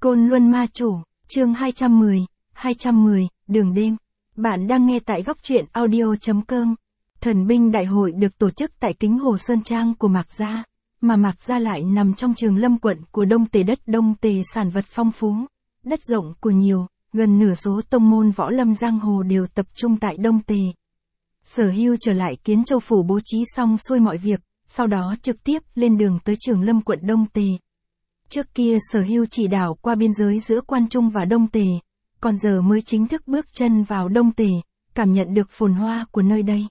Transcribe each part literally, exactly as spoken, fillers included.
Côn Luân Ma Chủ, chương hai trăm mười, hai trăm mười, Đường Đêm. Bạn đang nghe tại góc truyện audio chấm com. Thần binh đại hội được tổ chức tại Kính Hồ Sơn Trang của Mạc Gia, mà Mạc Gia lại nằm trong Trường Lâm quận của Đông Tề. Đất Đông Tề sản vật phong phú, đất rộng của nhiều, gần nửa số tông môn võ lâm giang hồ đều tập trung tại Đông Tề. Sở Hưu trở lại Kiến Châu phủ bố trí xong xuôi mọi việc, sau đó trực tiếp lên đường tới Trường Lâm quận Đông Tề. Trước kia Sở Hưu chỉ đảo qua biên giới giữa Quan Trung và Đông Tề, còn giờ mới chính thức bước chân vào Đông Tề, cảm nhận được phồn hoa của nơi đây.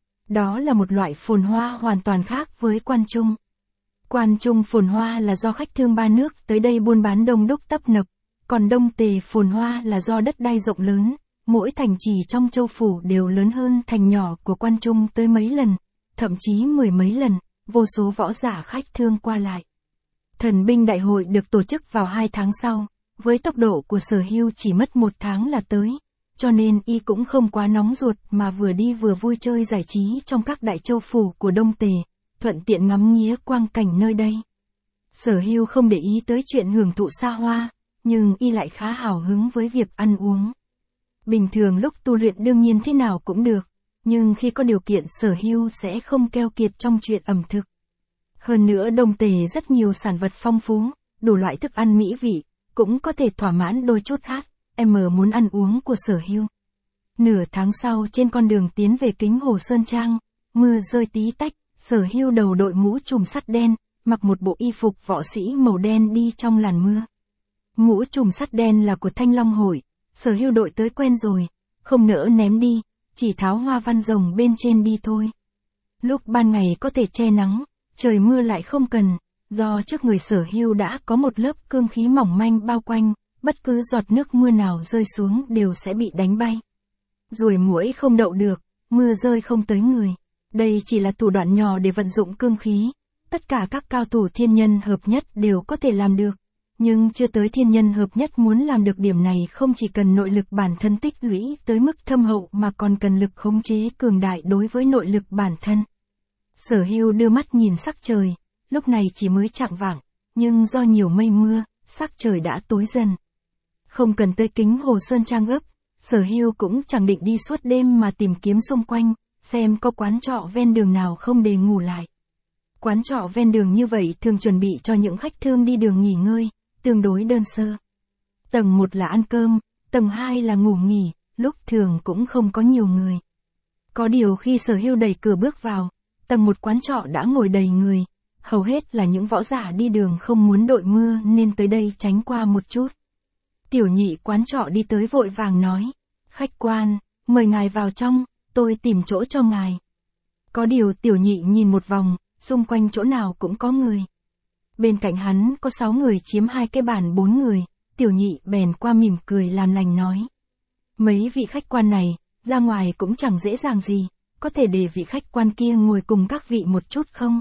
Đó là một loại phồn hoa hoàn toàn khác với Quan Trung. Quan Trung phồn hoa là do khách thương ba nước tới đây buôn bán đông đúc tấp nập, còn Đông Tề phồn hoa là do đất đai rộng lớn, mỗi thành trì trong châu phủ đều lớn hơn thành nhỏ của Quan Trung tới mấy lần, thậm chí mười mấy lần, vô số võ giả khách thương qua lại. Thần binh đại hội được tổ chức vào hai tháng sau, với tốc độ của Sở Hưu chỉ mất một tháng là tới, cho nên y cũng không quá nóng ruột mà vừa đi vừa vui chơi giải trí trong các đại châu phủ của Đông Tề, thuận tiện ngắm nghía quang cảnh nơi đây. Sở Hưu không để ý tới chuyện hưởng thụ xa hoa, nhưng y lại khá hào hứng với việc ăn uống. Bình thường lúc tu luyện đương nhiên thế nào cũng được, nhưng khi có điều kiện Sở Hưu sẽ không keo kiệt trong chuyện ẩm thực. Hơn nữa Đông Tề rất nhiều sản vật phong phú, đủ loại thức ăn mỹ vị, cũng có thể thỏa mãn đôi chút hát, em muốn ăn uống của Sở Hưu. Nửa tháng sau trên con đường tiến về Kính Hồ Sơn Trang, mưa rơi tí tách, Sở Hưu đầu đội mũ trùm sắt đen, mặc một bộ y phục võ sĩ màu đen đi trong làn mưa. Mũ trùm sắt đen là của Thanh Long Hội, Sở Hưu đội tới quen rồi, không nỡ ném đi, chỉ tháo hoa văn rồng bên trên đi thôi. Lúc ban ngày có thể che nắng, trời mưa lại không cần, do trước người Sở Hưu đã có một lớp cương khí mỏng manh bao quanh, bất cứ giọt nước mưa nào rơi xuống đều sẽ bị đánh bay. Ruồi muỗi không đậu được, mưa rơi không tới người. Đây chỉ là thủ đoạn nhỏ để vận dụng cương khí, tất cả các cao thủ thiên nhân hợp nhất đều có thể làm được. Nhưng chưa tới thiên nhân hợp nhất muốn làm được điểm này không chỉ cần nội lực bản thân tích lũy tới mức thâm hậu mà còn cần lực khống chế cường đại đối với nội lực bản thân. Sở Hưu đưa mắt nhìn sắc trời, lúc này chỉ mới chạng vạng, nhưng do nhiều mây mưa, sắc trời đã tối dần. Không cần tới Kính Hồ Sơn Trang ấp, Sở Hưu cũng chẳng định đi suốt đêm mà tìm kiếm xung quanh, xem có quán trọ ven đường nào không để ngủ lại. Quán trọ ven đường như vậy thường chuẩn bị cho những khách thương đi đường nghỉ ngơi, tương đối đơn sơ. Tầng một là ăn cơm, tầng hai là ngủ nghỉ, lúc thường cũng không có nhiều người. Có điều khi Sở Hưu đẩy cửa bước vào, tầng một quán trọ đã ngồi đầy người, hầu hết là những võ giả đi đường không muốn đội mưa nên tới đây tránh qua một chút. Tiểu nhị quán trọ đi tới vội vàng nói, khách quan, mời ngài vào trong, tôi tìm chỗ cho ngài. Có điều tiểu nhị nhìn một vòng, xung quanh chỗ nào cũng có người. Bên cạnh hắn có sáu người chiếm hai cái bàn bốn người, tiểu nhị bèn qua mỉm cười làm lành nói. Mấy vị khách quan này, ra ngoài cũng chẳng dễ dàng gì, có thể để vị khách quan kia ngồi cùng các vị một chút không?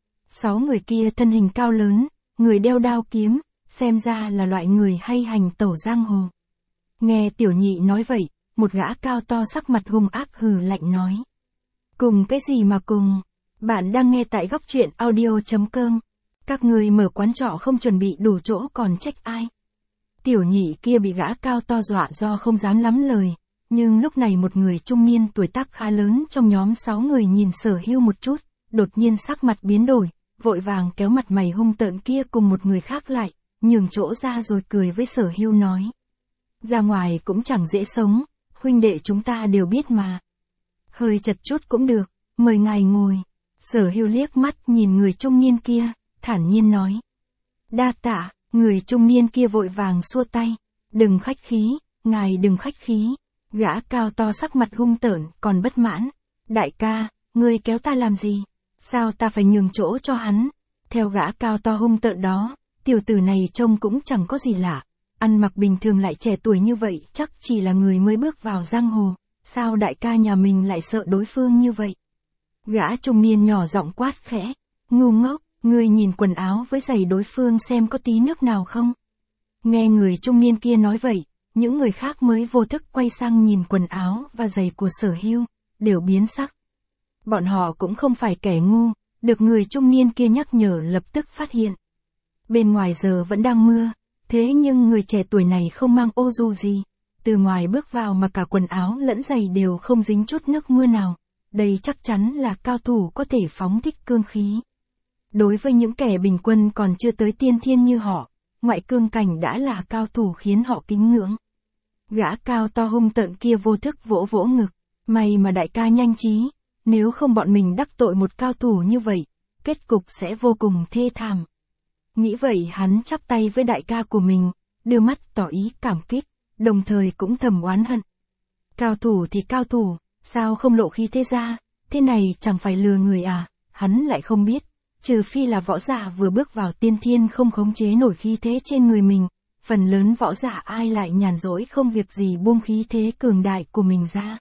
Sáu người kia thân hình cao lớn, người đeo đao kiếm, xem ra là loại người hay hành tẩu giang hồ. Nghe tiểu nhị nói vậy, một gã cao to sắc mặt hung ác hừ lạnh nói. Cùng cái gì mà cùng? Bạn đang nghe tại góc truyện audio chấm com. Các người mở quán trọ không chuẩn bị đủ chỗ còn trách ai? Tiểu nhị kia bị gã cao to dọa do không dám lắm lời, nhưng lúc này một người trung niên tuổi tác khá lớn trong nhóm sáu người nhìn Sở Hưu một chút, đột nhiên sắc mặt biến đổi, vội vàng kéo mặt mày hung tợn kia cùng một người khác lại, nhường chỗ ra rồi cười với Sở Hưu nói. Ra ngoài cũng chẳng dễ sống, huynh đệ chúng ta đều biết mà. Hơi chật chút cũng được, mời ngài ngồi. Sở Hưu liếc mắt nhìn người trung niên kia, thản nhiên nói. Đa tạ, người trung niên kia vội vàng xua tay. Đừng khách khí, ngài đừng khách khí. Gã cao to sắc mặt hung tợn còn bất mãn. Đại ca, ngươi kéo ta làm gì? Sao ta phải nhường chỗ cho hắn? Theo gã cao to hung tợn đó, tiểu tử này trông cũng chẳng có gì lạ. Ăn mặc bình thường lại trẻ tuổi như vậy chắc chỉ là người mới bước vào giang hồ. Sao đại ca nhà mình lại sợ đối phương như vậy? Gã trung niên nhỏ giọng quát khẽ. Ngu ngốc, ngươi nhìn quần áo với giày đối phương xem có tí nước nào không? Nghe người trung niên kia nói vậy, những người khác mới vô thức quay sang nhìn quần áo và giày của Sở Hưu, đều biến sắc. Bọn họ cũng không phải kẻ ngu, được người trung niên kia nhắc nhở lập tức phát hiện. Bên ngoài giờ vẫn đang mưa, Thế nhưng người trẻ tuổi này không mang ô dù gì. Từ ngoài bước vào mà cả quần áo lẫn giày đều không dính chút nước mưa nào. Đây chắc chắn là cao thủ có thể phóng thích cương khí. Đối với những kẻ bình quân còn chưa tới tiên thiên như họ, ngoại cương cảnh đã là cao thủ khiến họ kính ngưỡng. Gã cao to hung tợn kia vô thức vỗ vỗ ngực. May mà đại ca nhanh trí, nếu không bọn mình đắc tội một cao thủ như vậy, kết cục sẽ vô cùng thê thảm. Nghĩ vậy hắn chắp tay với đại ca của mình, đưa mắt tỏ ý cảm kích, đồng thời cũng thầm oán hận. Cao thủ thì cao thủ, sao không lộ khí thế ra, thế này chẳng phải lừa người à, hắn lại không biết, trừ phi là võ giả vừa bước vào tiên thiên không khống chế nổi khí thế trên người mình, phần lớn võ giả ai lại nhàn rỗi không việc gì buông khí thế cường đại của mình ra.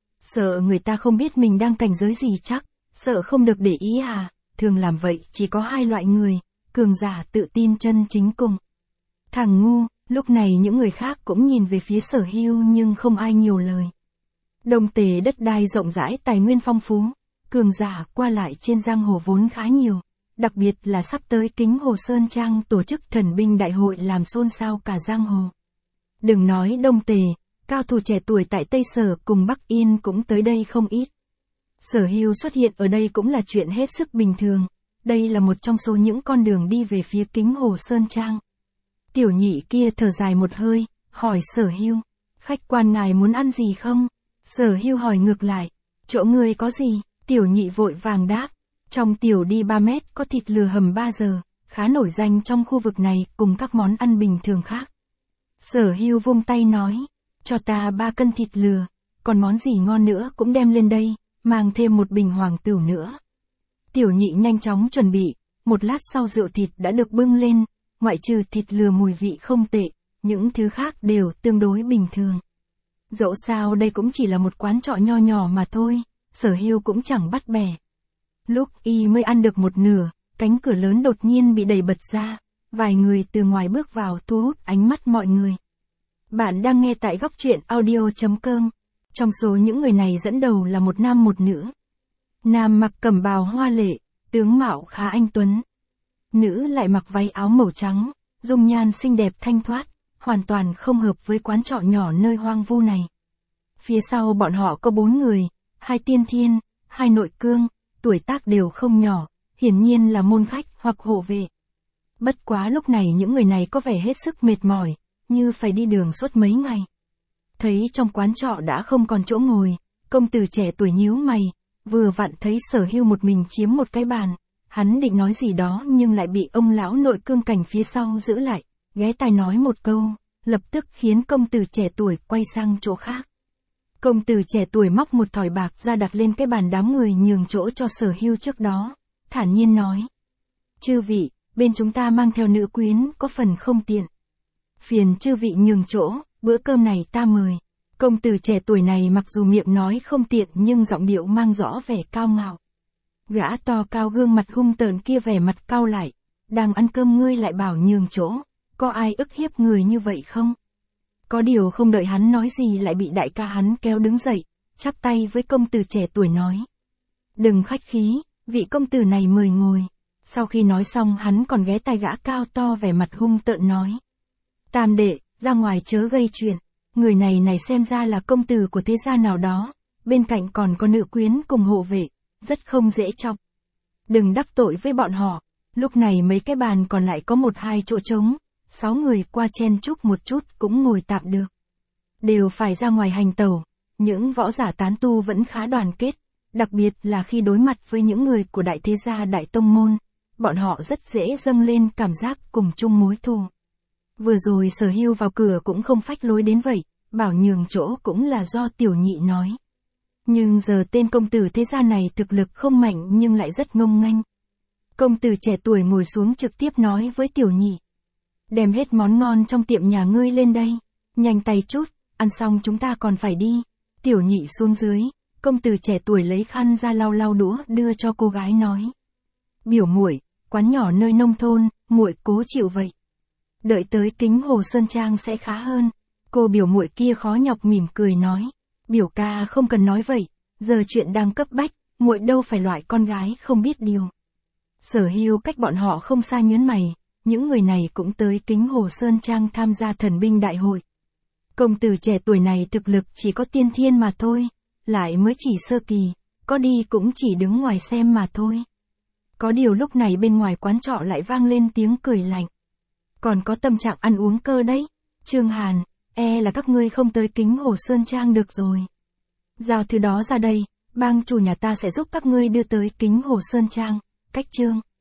Sợ người ta không biết mình đang cảnh giới gì chắc, sợ không được để ý à, thường làm vậy chỉ có hai loại người, cường giả tự tin chân chính cùng. Thằng ngu, lúc này những người khác cũng nhìn về phía Sở Hưu nhưng không ai nhiều lời. Đông Tề đất đai rộng rãi, tài nguyên phong phú, cường giả qua lại trên giang hồ vốn khá nhiều, đặc biệt là sắp tới Kính Hồ Sơn Trang tổ chức thần binh đại hội làm xôn xao cả giang hồ. Đừng nói Đông Tề, cao thủ trẻ tuổi tại Tây Sở cùng Bắc Yên cũng tới đây không ít. Sở Hưu xuất hiện ở đây cũng là chuyện hết sức bình thường, đây là một trong số những con đường đi về phía Kính Hồ Sơn Trang. Tiểu nhị kia thở dài một hơi, hỏi Sở Hưu, khách quan ngài muốn ăn gì không? Sở Hưu hỏi ngược lại, chỗ ngươi có gì? Tiểu nhị vội vàng đáp, trong tiểu đi ba mét có thịt lừa hầm ba giờ, khá nổi danh trong khu vực này cùng các món ăn bình thường khác. Sở Hưu vung tay nói, cho ta ba cân thịt lừa, còn món gì ngon nữa cũng đem lên đây, mang thêm một bình hoàng tửu nữa. Tiểu nhị nhanh chóng chuẩn bị, một lát sau rượu thịt đã được bưng lên, ngoại trừ thịt lừa mùi vị không tệ, những thứ khác đều tương đối bình thường. Dẫu sao đây cũng chỉ là một quán trọ nho nhỏ mà thôi, Sở Hưu cũng chẳng bắt bẻ. Lúc y mới ăn được một nửa, cánh cửa lớn đột nhiên bị đẩy bật ra, vài người từ ngoài bước vào thu hút ánh mắt mọi người. Bạn đang nghe tại góc truyện audio chấm com. Trong số những người này dẫn đầu là một nam một nữ. Nam mặc cẩm bào hoa lệ, tướng mạo khá anh tuấn. Nữ lại mặc váy áo màu trắng, dung nhan xinh đẹp thanh thoát, hoàn toàn không hợp với quán trọ nhỏ nơi hoang vu này. Phía sau bọn họ có bốn người, hai tiên thiên, hai nội cương, tuổi tác đều không nhỏ, hiển nhiên là môn khách hoặc hộ vệ. Bất quá lúc này những người này có vẻ hết sức mệt mỏi, như phải đi đường suốt mấy ngày. Thấy trong quán trọ đã không còn chỗ ngồi, công tử trẻ tuổi nhíu mày, vừa vặn thấy Sở Hưu một mình chiếm một cái bàn. Hắn định nói gì đó nhưng lại bị ông lão nội cương cảnh phía sau giữ lại, ghé tai nói một câu, lập tức khiến công tử trẻ tuổi quay sang chỗ khác. Công tử trẻ tuổi móc một thỏi bạc ra đặt lên cái bàn đám người nhường chỗ cho Sở Hưu trước đó, thản nhiên nói. Chư vị, bên chúng ta mang theo nữ quyến có phần không tiện. Phiền chư vị nhường chỗ, bữa cơm này ta mời. Công tử trẻ tuổi này mặc dù miệng nói không tiện nhưng giọng điệu mang rõ vẻ cao ngạo. Gã to cao gương mặt hung tợn kia vẻ mặt cau lại, đang ăn cơm ngươi lại bảo nhường chỗ, có ai ức hiếp người như vậy không? Có điều không đợi hắn nói gì lại bị đại ca hắn kéo đứng dậy, chắp tay với công tử trẻ tuổi nói. Đừng khách khí, vị công tử này mời ngồi. Sau khi nói xong hắn còn ghé tai gã cao to vẻ mặt hung tợn nói. Tam đệ, ra ngoài chớ gây chuyện, người này này xem ra là công tử của thế gia nào đó, bên cạnh còn có nữ quyến cùng hộ vệ, rất không dễ chọc. Đừng đắc tội với bọn họ, lúc này mấy cái bàn còn lại có một hai chỗ trống, sáu người qua chen chúc một chút cũng ngồi tạm được. Đều phải ra ngoài hành tẩu, những võ giả tán tu vẫn khá đoàn kết, đặc biệt là khi đối mặt với những người của đại thế gia đại tông môn, bọn họ rất dễ dâng lên cảm giác cùng chung mối thù. Vừa rồi Sở Hưu vào cửa cũng không phách lối đến vậy, bảo nhường chỗ cũng là do tiểu nhị nói. Nhưng giờ tên công tử thế gia này thực lực không mạnh nhưng lại rất ngông nghênh. Công tử trẻ tuổi ngồi xuống trực tiếp nói với tiểu nhị. Đem hết món ngon trong tiệm nhà ngươi lên đây, nhanh tay chút, ăn xong chúng ta còn phải đi. Tiểu nhị xuống dưới, công tử trẻ tuổi lấy khăn ra lau lau đũa đưa cho cô gái nói. Biểu muội, quán nhỏ nơi nông thôn, muội cố chịu vậy. Đợi tới Kính Hồ Sơn Trang sẽ khá hơn. Cô biểu muội kia khó nhọc mỉm cười nói. Biểu ca không cần nói vậy, giờ chuyện đang cấp bách, muội đâu phải loại con gái không biết điều. Sở Hưu cách bọn họ không xa nhớn mày, những người này cũng tới Kính Hồ Sơn Trang tham gia thần binh đại hội. Công tử trẻ tuổi này thực lực chỉ có tiên thiên mà thôi, lại mới chỉ sơ kỳ, có đi cũng chỉ đứng ngoài xem mà thôi. Có điều lúc này bên ngoài quán trọ lại vang lên tiếng cười lạnh. Còn có tâm trạng ăn uống cơ đấy, Trương Hàn, e là các ngươi không tới Kính Hồ Sơn Trang được rồi. Giao thứ đó ra đây, bang chủ nhà ta sẽ giúp các ngươi đưa tới Kính Hồ Sơn Trang, cách Trương